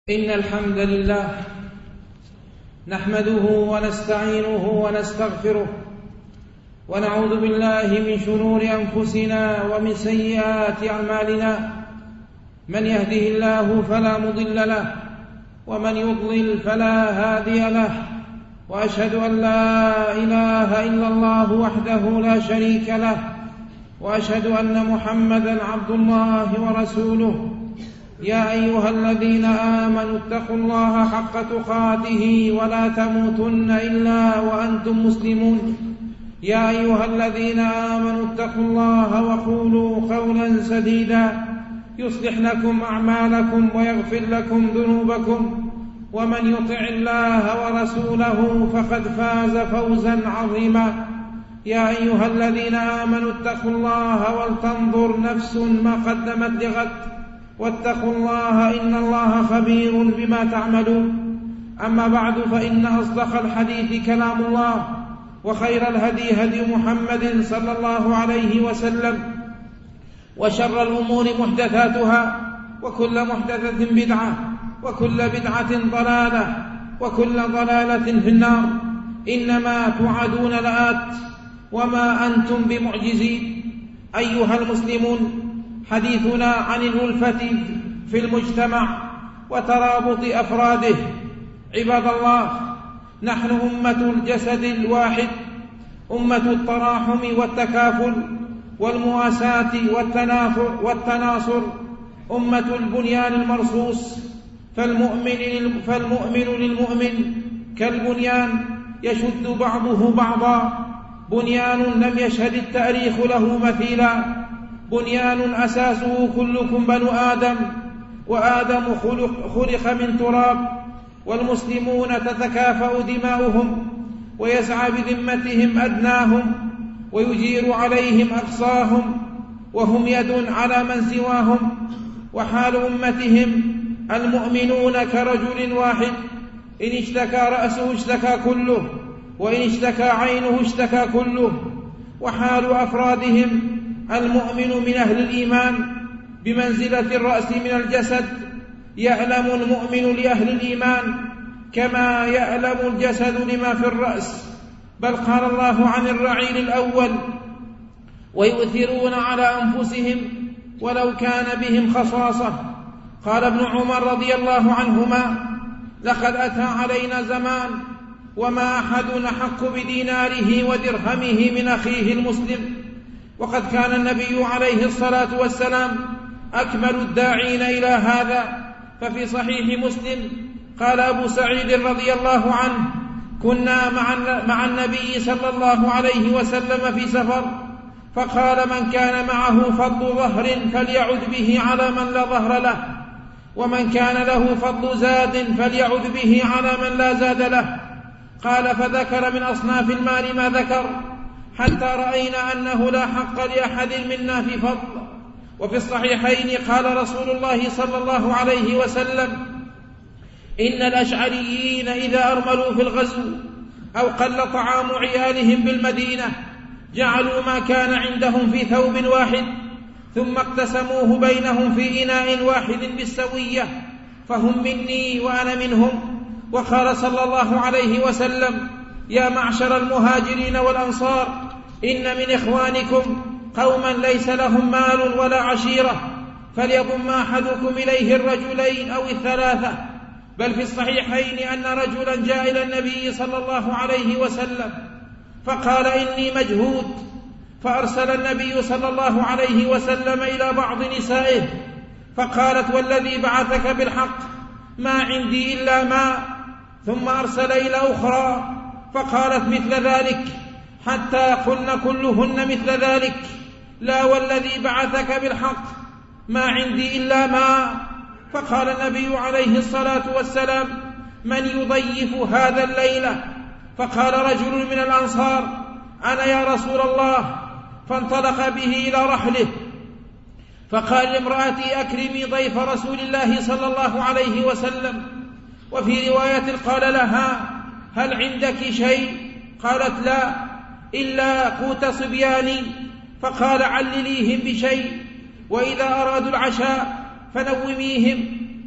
إن الحمد لله نحمده ونستعينه ونستغفره ونعوذ بالله من شرور أنفسنا ومن سيئات أعمالنا. من يهده الله فلا مضل له ومن يضلل فلا هادي له، وأشهد أن لا إله إلا الله وحده لا شريك له، وأشهد أن محمدًا عبد الله ورسوله. يا أيها الذين آمنوا اتقوا الله حق تقاته ولا تموتن إلا وأنتم مسلمون. يا أيها الذين آمنوا اتقوا الله وقولوا قولا سديدا يصلح لكم أعمالكم ويغفر لكم ذنوبكم، ومن يطع الله ورسوله فقد فاز فوزا عظيما. يا أيها الذين آمنوا اتقوا الله ولتنظر نفس ما قدمت لغد، واتقوا الله إن الله خبير بما تعملون. أما بعد، فإن أصدق الحديث كلام الله، وخير الهدي هدي محمد صلى الله عليه وسلم، وشر الأمور محدثاتها، وكل محدثة بدعة، وكل بدعة ضلالة، وكل ضلالة في النار. إنما توعدون لآت وما أنتم بمعجزين. أيها المسلمون، حديثنا عن الألفة في المجتمع وترابط أفراده. عباد الله، نحن أمة الجسد الواحد، أمة التراحم والتكافل والمواساة والتناصر، أمة البنيان المرصوص. فالمؤمن للمؤمن كالبنيان يشد بعضه بعضا، بنيان لم يشهد التاريخ له مثيلا، بنيان أساسه كلكم بنو آدم، وآدم خلق من تراب. والمسلمون تتكافأ دماؤهم، ويسعى بذمتهم أدناهم، ويجير عليهم أقصاهم، وهم يد على من سواهم. وحال أمتهم المؤمنون كرجل واحد، إن اشتكى رأسه اشتكى كله، وإن اشتكى عينه اشتكى كله. وحال أفرادهم المؤمن من أهل الإيمان بمنزلة الرأس من الجسد، يألم المؤمن لأهل الإيمان كما يألم الجسد لما في الرأس. بل قال الله عن الرعيل الأول: ويؤثرون على أنفسهم ولو كان بهم خصاصة. قال ابن عمر رضي الله عنهما: لقد أتى علينا زمان وما أحد أحق بديناره ودرهمه من أخيه المسلم. وقد كان النبي عليه الصلاة والسلام أكمل الداعين إلى هذا. ففي صحيح مسلم قال أبو سعيد رضي الله عنه: كنا مع النبي صلى الله عليه وسلم في سفر، فقال: من كان معه فضل ظهر فليعد به على من لا ظهر له، ومن كان له فضل زاد فليعد به على من لا زاد له. قال: فذكر من أصناف المال ما ذكر، حتى رأينا أنه لا حق لأحد منا في فضل. وفي الصحيحين قال رسول الله صلى الله عليه وسلم: إن الأشعريين إذا أرملوا في الغزو أو قل طعام عيالهم بالمدينة جعلوا ما كان عندهم في ثوب واحد، ثم اقتسموه بينهم في إناء واحد بالسوية، فهم مني وأنا منهم. وقال صلى الله عليه وسلم: يا معشر المهاجرين والأنصار، إن من إخوانكم قوما ليس لهم مال ولا عشيرة، فليضم أحدكم إليه الرجلين أو الثلاثة. بل في الصحيحين أن رجلا جاء إلى النبي صلى الله عليه وسلم فقال: إني مجهود. فأرسل النبي صلى الله عليه وسلم إلى بعض نسائه فقالت: والذي بعثك بالحق ما عندي إلا ماء. ثم أرسل إلى أخرى فقالت مثل ذلك، حتى قلن كلهن مثل ذلك: لا والذي بعثك بالحق ما عندي إلا ماء. فقال النبي عليه الصلاة والسلام: من يضيف هذا الليلة؟ فقال رجل من الأنصار: أنا يا رسول الله. فانطلق به إلى رحله، فقال لامرأتي: أكرمي ضيف رسول الله صلى الله عليه وسلم. وفي رواية قال لها: هل عندك شيء؟ قالت: لا، إلا قوت صبياني. فقال: علليهم بشيء، وإذا أرادوا العشاء فنوميهم.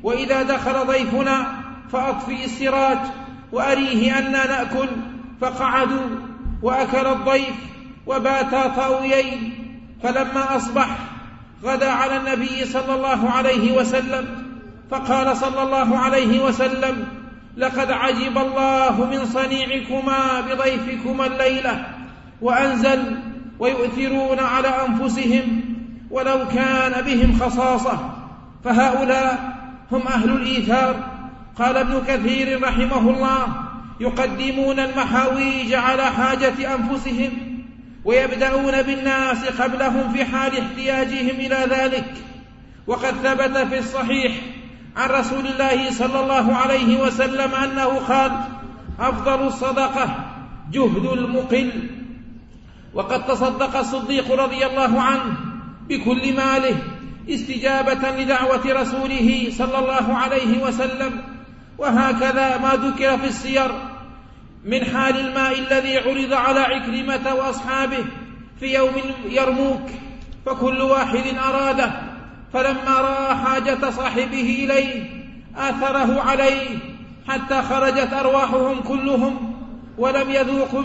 وإذا دخل ضيفنا فأطفئ السراج وأريه أننا نأكل. فقعدوا وأكل الضيف وباتا طاويين. فلما أصبح غدا على النبي صلى الله عليه وسلم، فقال صلى الله عليه وسلم: لقد عجب الله من صنيعكما بضيفكما الليلة. وأنزل: ويؤثرون على أنفسهم ولو كان بهم خصاصة. فهؤلاء هم أهل الإيثار. قال ابن كثير رحمه الله: يقدمون المحاويج على حاجة أنفسهم ويبدأون بالناس قبلهم في حال احتياجهم إلى ذلك. وقد ثبت في الصحيح عن رسول الله صلى الله عليه وسلم أنه قال: أفضل الصدقة جهد المقل. وقد تصدق الصديق رضي الله عنه بكل ماله استجابة لدعوة رسوله صلى الله عليه وسلم. وهكذا ما ذكر في السير من حال الماء الذي عرض على عكرمة وأصحابه في يوم يرموك، فكل واحد أراده، فلما رأى حاجة صاحبه إليه آثره عليه حتى خرجت أرواحهم كلهم ولم يذوقوا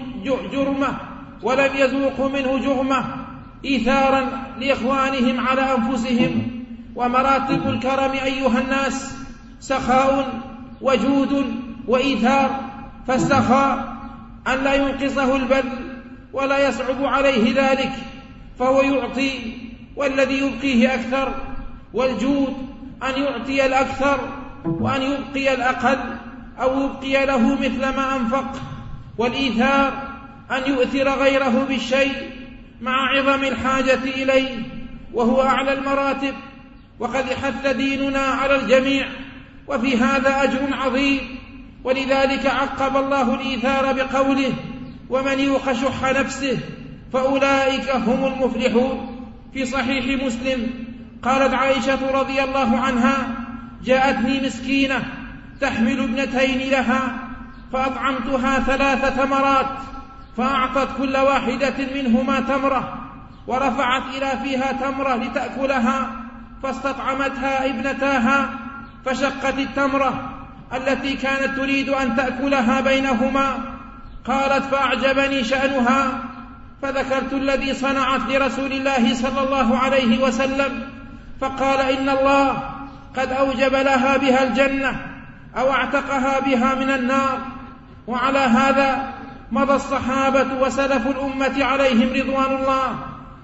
منه جرمة إيثارا لإخوانهم على أنفسهم. ومراتب الكرم أيها الناس سخاء وجود وإيثار. فالسخاء أن لا ينقصه البذل ولا يصعب عليه ذلك، فهو يعطي والذي يبقيه أكثر. والجود أن يعطي الأكثر وأن يبقي الأقل أو يبقي له مثل ما أنفق. والإيثار أن يؤثر غيره بالشيء مع عظم الحاجة إليه، وهو أعلى المراتب. وقد حث ديننا على الجميع، وفي هذا أجر عظيم. ولذلك عقب الله الإيثار بقوله: ومن يوق شح نفسه فأولئك هم المفلحون. في صحيح مسلم قالت عائشة رضي الله عنها: جاءتني مسكينة تحمل ابنتين لها فأطعمتها 3 تمرات، فأعطت كل واحدة منهما تمرة ورفعت إلى فيها تمرة لتأكلها، فاستطعمتها ابنتاها فشقت التمرة التي كانت تريد أن تأكلها بينهما. قالت: فأعجبني شأنها، فذكرت الذي صنعت لرسول الله صلى الله عليه وسلم، فقال: إن الله قد أوجب لها بها الجنة أو اعتقها بها من النار. وعلى هذا مضى الصحابة وسلف الأمة عليهم رضوان الله.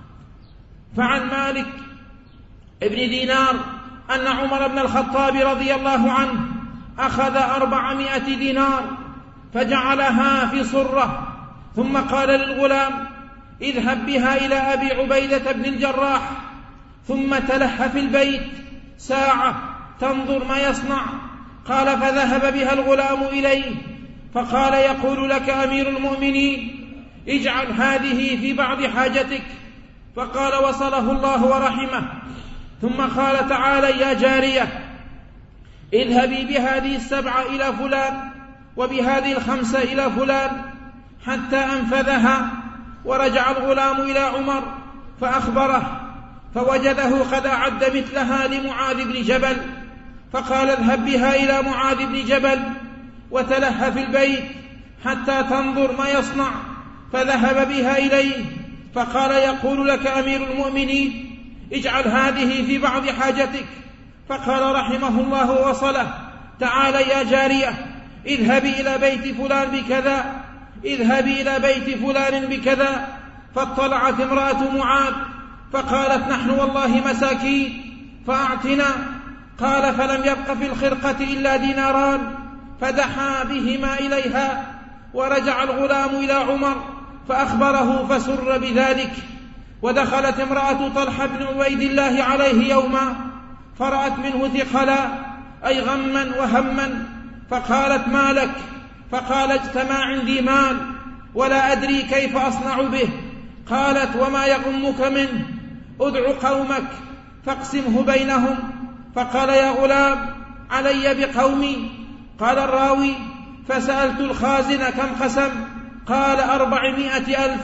فعن مالك ابن دينار أن عمر بن الخطاب رضي الله عنه أخذ 400 دينار فجعلها في صرة، ثم قال للغلام: اذهب بها إلى أبي عبيدة بن الجراح، ثم تلح في البيت ساعة تنظر ما يصنع. قال: فذهب بها الغلام إليه فقال: يقول لك أمير المؤمنين: اجعل هذه في بعض حاجتك. فقال: وصله الله ورحمه. ثم قال تعالى: يا جارية اذهبي بهذه 7 إلى فلان وبهذه 5 إلى فلان، حتى أنفذها. ورجع الغلام إلى عمر فأخبره، فوجده قد أعد مثلها لمعاذ بن جبل، فقال: اذهب بها إلى معاذ بن جبل وتلح في البيت حتى تنظر ما يصنع. فذهب بها إليه فقال: يقول لك أمير المؤمنين: اجعل هذه في بعض حاجتك. فقال رحمه الله وصله: تعال يا جارية اذهبي إلى بيت فلان بكذا، اذهبي إلى بيت فلان بكذا. فاطلعت امرأة معاذ فقالت: نحن والله مساكين فأعطنا. قال: فلم يبق في الخرقة إلا ديناران، فدحى بهما إليها. ورجع الغلام إلى عمر فأخبره فسر بذلك. ودخلت امرأة طلحة بن عبيد الله عليه يوما فرأت منه ثقلا، أي غما وهما، فقالت: ما لك؟ فقال: اجتمع عندي مال ولا أدري كيف أصنع به. قالت: وما يغمك منه؟ ادع قومك فاقسمه بينهم. فقال: يا غلام علي بقومي. قال الراوي: فسألت الخازن كم قسم؟ قال: 400,000.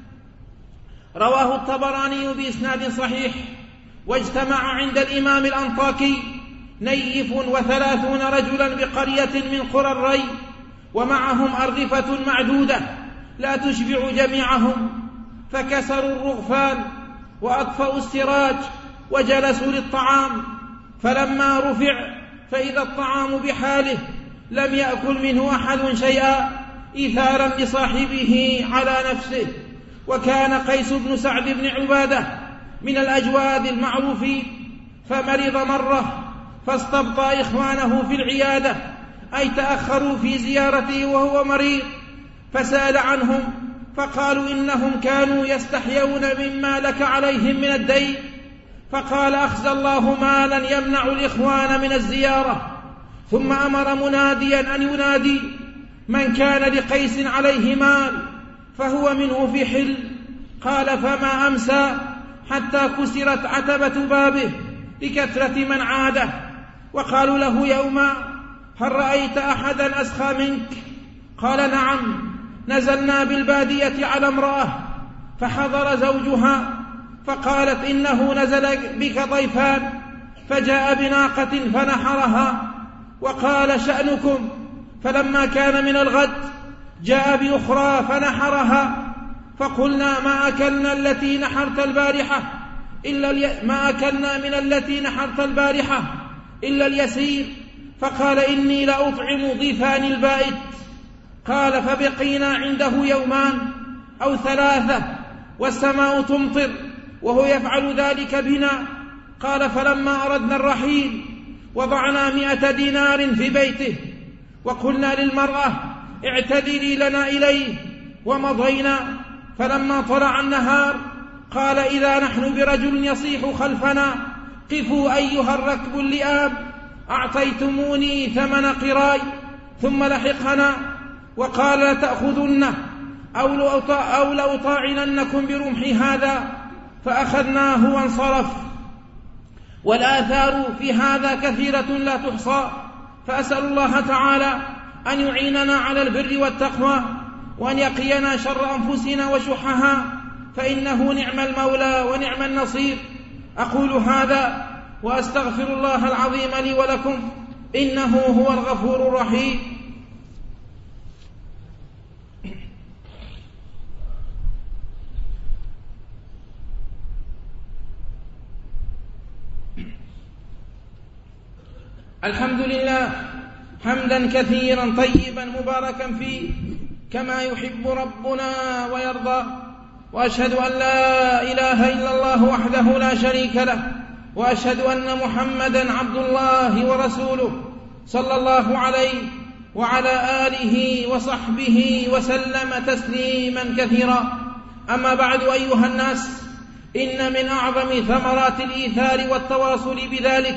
رواه الطبراني بإسناد صحيح. واجتمع عند الإمام الأنطاكي نيف 30 رجلا بقرية من قرى الري، ومعهم أرغفة معدودة لا تشبع جميعهم، فكسروا الرغفان وأطفأوا السراج وجلسوا للطعام، فلما رفع فإذا الطعام بحاله لم يأكل منه أحد شيئا إيثارا لصاحبه على نفسه. وكان قيس بن سعد بن عبادة من الأجواد المعروفين، فمرض مرة فاستبطأ إخوانه في العيادة، أي تأخروا في زيارته وهو مريض، فسأل عنهم فقالوا إنهم كانوا يستحيون مما لك عليهم من الدين، فقال أخزى الله مالا يمنع الإخوان من الزيارة. ثم أمر مناديا أن ينادي من كان لقيس عليه مال فهو منه في حل. قال فما أمسى حتى كسرت عتبة بابه لكثرة من عاده، وقالوا له يوما هل رأيت أحدا أسخى منك؟ قال نعم، نزلنا بالبادية على امرأة فحضر زوجها فقالت إنه نزل بك ضيفان، فجاء بناقة فنحرها وقال شأنكم، فلما كان من الغد جاء بأخرى فنحرها، فقلنا ما أكلنا من التي نحرت البارحة إلا اليسير، فقال إني لأطعم ضيفان البائت. قال فبقينا عنده يومان أو 3 والسماء تمطر وهو يفعل ذلك بنا. قال فلما أردنا الرحيل وضعنا 100 دينار في بيته، وقلنا للمرأة اعتذري لنا إليه، ومضينا. فلما طلع النهار قال إذا نحن برجل يصيح خلفنا قفوا أيها الركب اللئام، أعطيتموني 8 قراي، ثم لحقنا وقال لتأخذنه أو لأطاعننكم برمح هذا، فأخذناه وانصرف. والآثار في هذا كثيرة لا تحصى، فأسأل الله تعالى أن يعيننا على البر والتقوى، وأن يقينا شر أنفسنا وشحها، فإنه نعم المولى ونعم النصير. أقول هذا وأستغفر الله العظيم لي ولكم، إنه هو الغفور الرحيم. الحمد لله حمدا كثيرا طيبا مباركا فيه كما يحب ربنا ويرضى، وأشهد أن لا إله إلا الله وحده لا شريك له، وأشهد أن محمدا عبد الله ورسوله صلى الله عليه وعلى آله وصحبه وسلم تسليما كثيرا. أما بعد أيها الناس، إن من أعظم ثمرات الإيثار والتواصل بذلك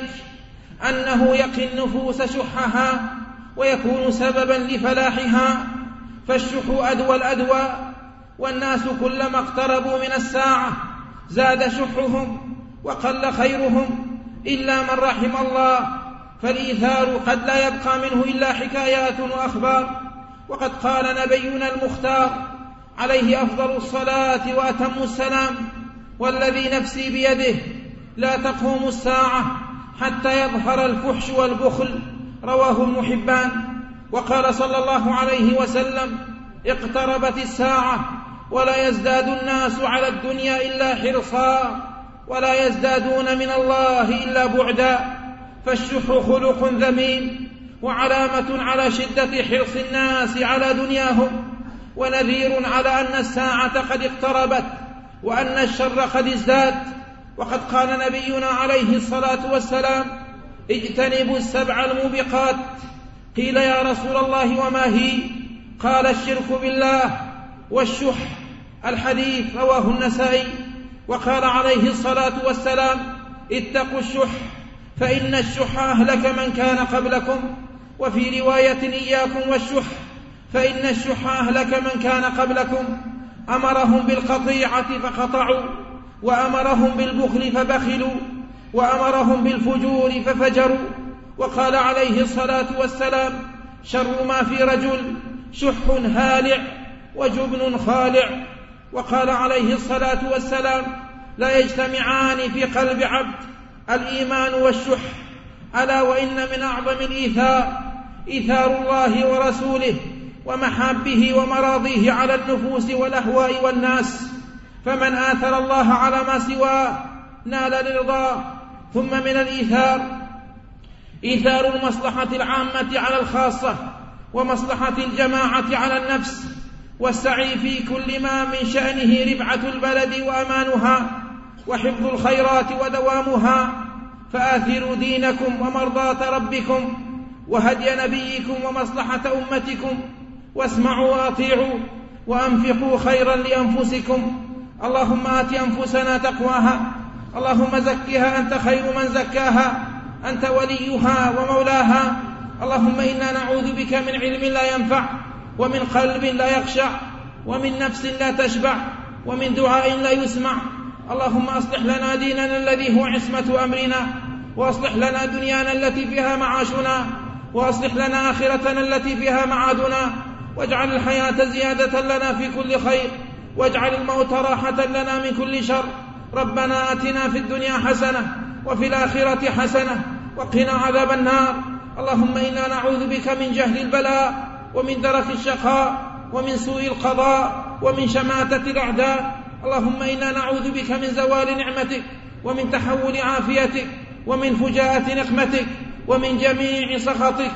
أنه يقي النفوس شحها ويكون سببا لفلاحها، فالشح أدوى الأدوى، والناس كلما اقتربوا من الساعة زاد شحهم وقل خيرهم إلا من رحم الله، فالإيثار قد لا يبقى منه إلا حكايات وأخبار. وقد قال نبينا المختار عليه أفضل الصلاة وأتم السلام: والذي نفسي بيده لا تقوم الساعة حتى يظهر الفحش والبخل، رواه ابن حبان. وقال صلى الله عليه وسلم: اقتربت الساعة ولا يزداد الناس على الدنيا إلا حرصا، ولا يزدادون من الله إلا بعدا. فالشح خلق ذميم وعلامة على شدة حرص الناس على دنياهم، ونذير على أن الساعة قد اقتربت وأن الشر قد ازداد. وقد قال نبينا عليه الصلاة والسلام: اجتنبوا 7 الموبقات. قيل يا رسول الله وما هي؟ قال: الشرك بالله والشح. الحديث رواه النسائي. وقال عليه الصلاة والسلام: اتقوا الشح فإن الشح أهلك من كان قبلكم. وفي رواية: إياكم والشح فإن الشح أهلك من كان قبلكم. أمرهم بالقطيعة فقطعوا، وأمرهم بالبخل فبخلوا، وأمرهم بالفجور ففجروا. وقال عليه الصلاة والسلام: شر ما في رجل شح هالع وجبن خالع. وقال عليه الصلاة والسلام: لا يجتمعان في قلب عبد الإيمان والشح. ألا وإن من أعظم الإيثار إيثار الله ورسوله ومحابه ومراضيه على النفوس والأهواء والناس، فمن آثر الله على ما سواه نال الرضا. ثم من الإيثار إيثار المصلحة العامة على الخاصة، ومصلحة الجماعة على النفس، والسعي في كل ما من شأنه ربعة البلد وأمانها وحفظ الخيرات ودوامها. فآثروا دينكم ومرضاة ربكم وهدي نبيكم ومصلحة أمتكم، واسمعوا وأطيعوا وأنفقوا خيرا لأنفسكم. اللهم آت أنفسنا تقواها، اللهم زكها أنت خير من زكاها، أنت وليها ومولاها. اللهم إنا نعوذ بك من علم لا ينفع، ومن قلب لا يخشع، ومن نفس لا تشبع، ومن دعاء لا يسمع. اللهم أصلح لنا ديننا الذي هو عصمة أمرنا، وأصلح لنا دنيانا التي فيها معاشنا، وأصلح لنا آخرتنا التي فيها معادنا، واجعل الحياة زيادة لنا في كل خير، واجعل الموت راحة لنا من كل شر. ربنا آتنا في الدنيا حسنة وفي الآخرة حسنة وقنا عذاب النار. اللهم إنا نعوذ بك من جهل البلاء، ومن درك الشقاء، ومن سوء القضاء، ومن شماتة الأعداء. اللهم إنا نعوذ بك من زوال نعمتك، ومن تحول عافيتك، ومن فجاءة نقمتك، ومن جميع سخطك.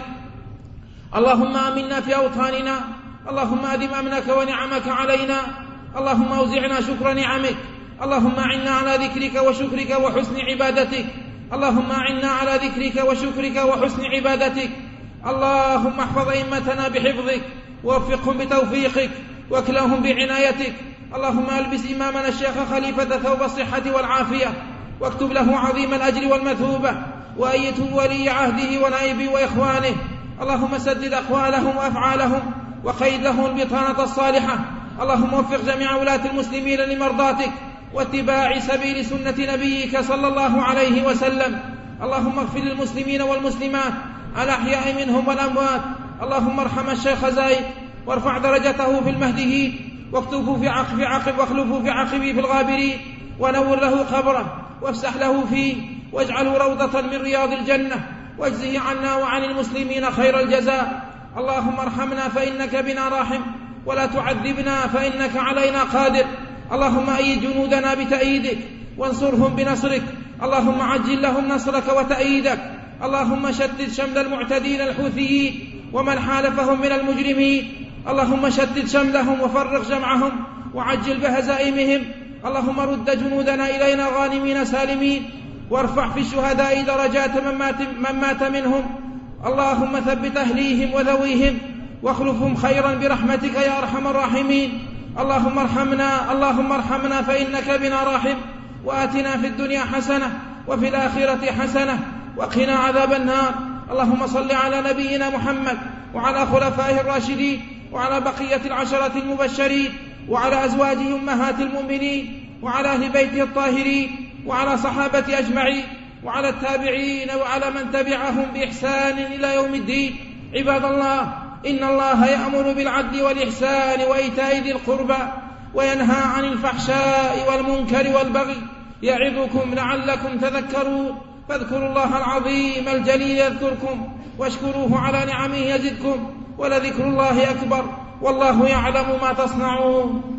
اللهم آمنا في أوطاننا، اللهم أدم أمنك ونعمك علينا، اللهم أوزعنا شكر نعمك، اللهم أعنا على ذكرك وشكرك وحسن عبادتك، اللهم أعنا على ذكرك وشكرك وحسن عبادتك. اللهم احفظ أئمتنا بحفظك، ووفقهم بتوفيقك، واكلهم بعنايتك. اللهم ألبس إمامنا الشيخ خليفة ثوب الصحة والعافية، واكتب له عظيم الأجر والمثوبة، وأيته ولي عهده ونائبه وإخوانه. اللهم سدد أقوالهم وأفعالهم، وقيد لهم البطانة الصالحة. اللهم وفق جميع ولاة المسلمين لمرضاتك واتباع سبيل سنة نبيك صلى الله عليه وسلم. اللهم اغفر للمسلمين والمسلمات الأحياء منهم والأموات. اللهم ارحم الشيخ زايد، وارفع درجته في المهديين، واكتبه في عقب واخلفه في عقبه في الغابرين، ونور له قبره، وافسح له فيه، واجعله روضة من رياض الجنة، واجزه عنا وعن المسلمين خير الجزاء. اللهم ارحمنا فإنك بنا راحم، ولا تعذبنا فإنك علينا قادر. اللهم أيد جنودنا بتأييدك، وانصرهم بنصرك. اللهم عجل لهم نصرك وتأييدك. اللهم شتت شمل المعتدين الحوثيين ومن حالفهم من المجرمين. اللهم شتت شملهم وفرق جمعهم، وعجل بهزائمهم. اللهم رد جنودنا إلينا غانمين سالمين، وارفع في الشهداء درجات من مات منهم. اللهم ثبت أهليهم وذويهم، واخلفهم خيرا برحمتك يا أرحم الراحمين. اللهم ارحمنا فإنك بنا راحم، وآتنا في الدنيا حسنة وفي الآخرة حسنة وقنا عذاب النار. اللهم صل على نبينا محمد وعلى خلفائه الراشدين، وعلى بقية العشرة المبشرين، وعلى أزواجه أمهات المؤمنين، وعلى أهل بيته الطاهرين، وعلى صحابة أجمعين، وعلى التابعين، وعلى من تبعهم بإحسان إلى يوم الدين. عباد الله، إن الله يأمر بالعدل والإحسان وإيتاء ذي القربى، وينهى عن الفحشاء والمنكر والبغي، يعظكم لعلكم تذكرون. فاذكروا الله العظيم الجليل يذكركم، واشكروه على نعمه يزدكم، ولذكر الله أكبر، والله يعلم ما تصنعون.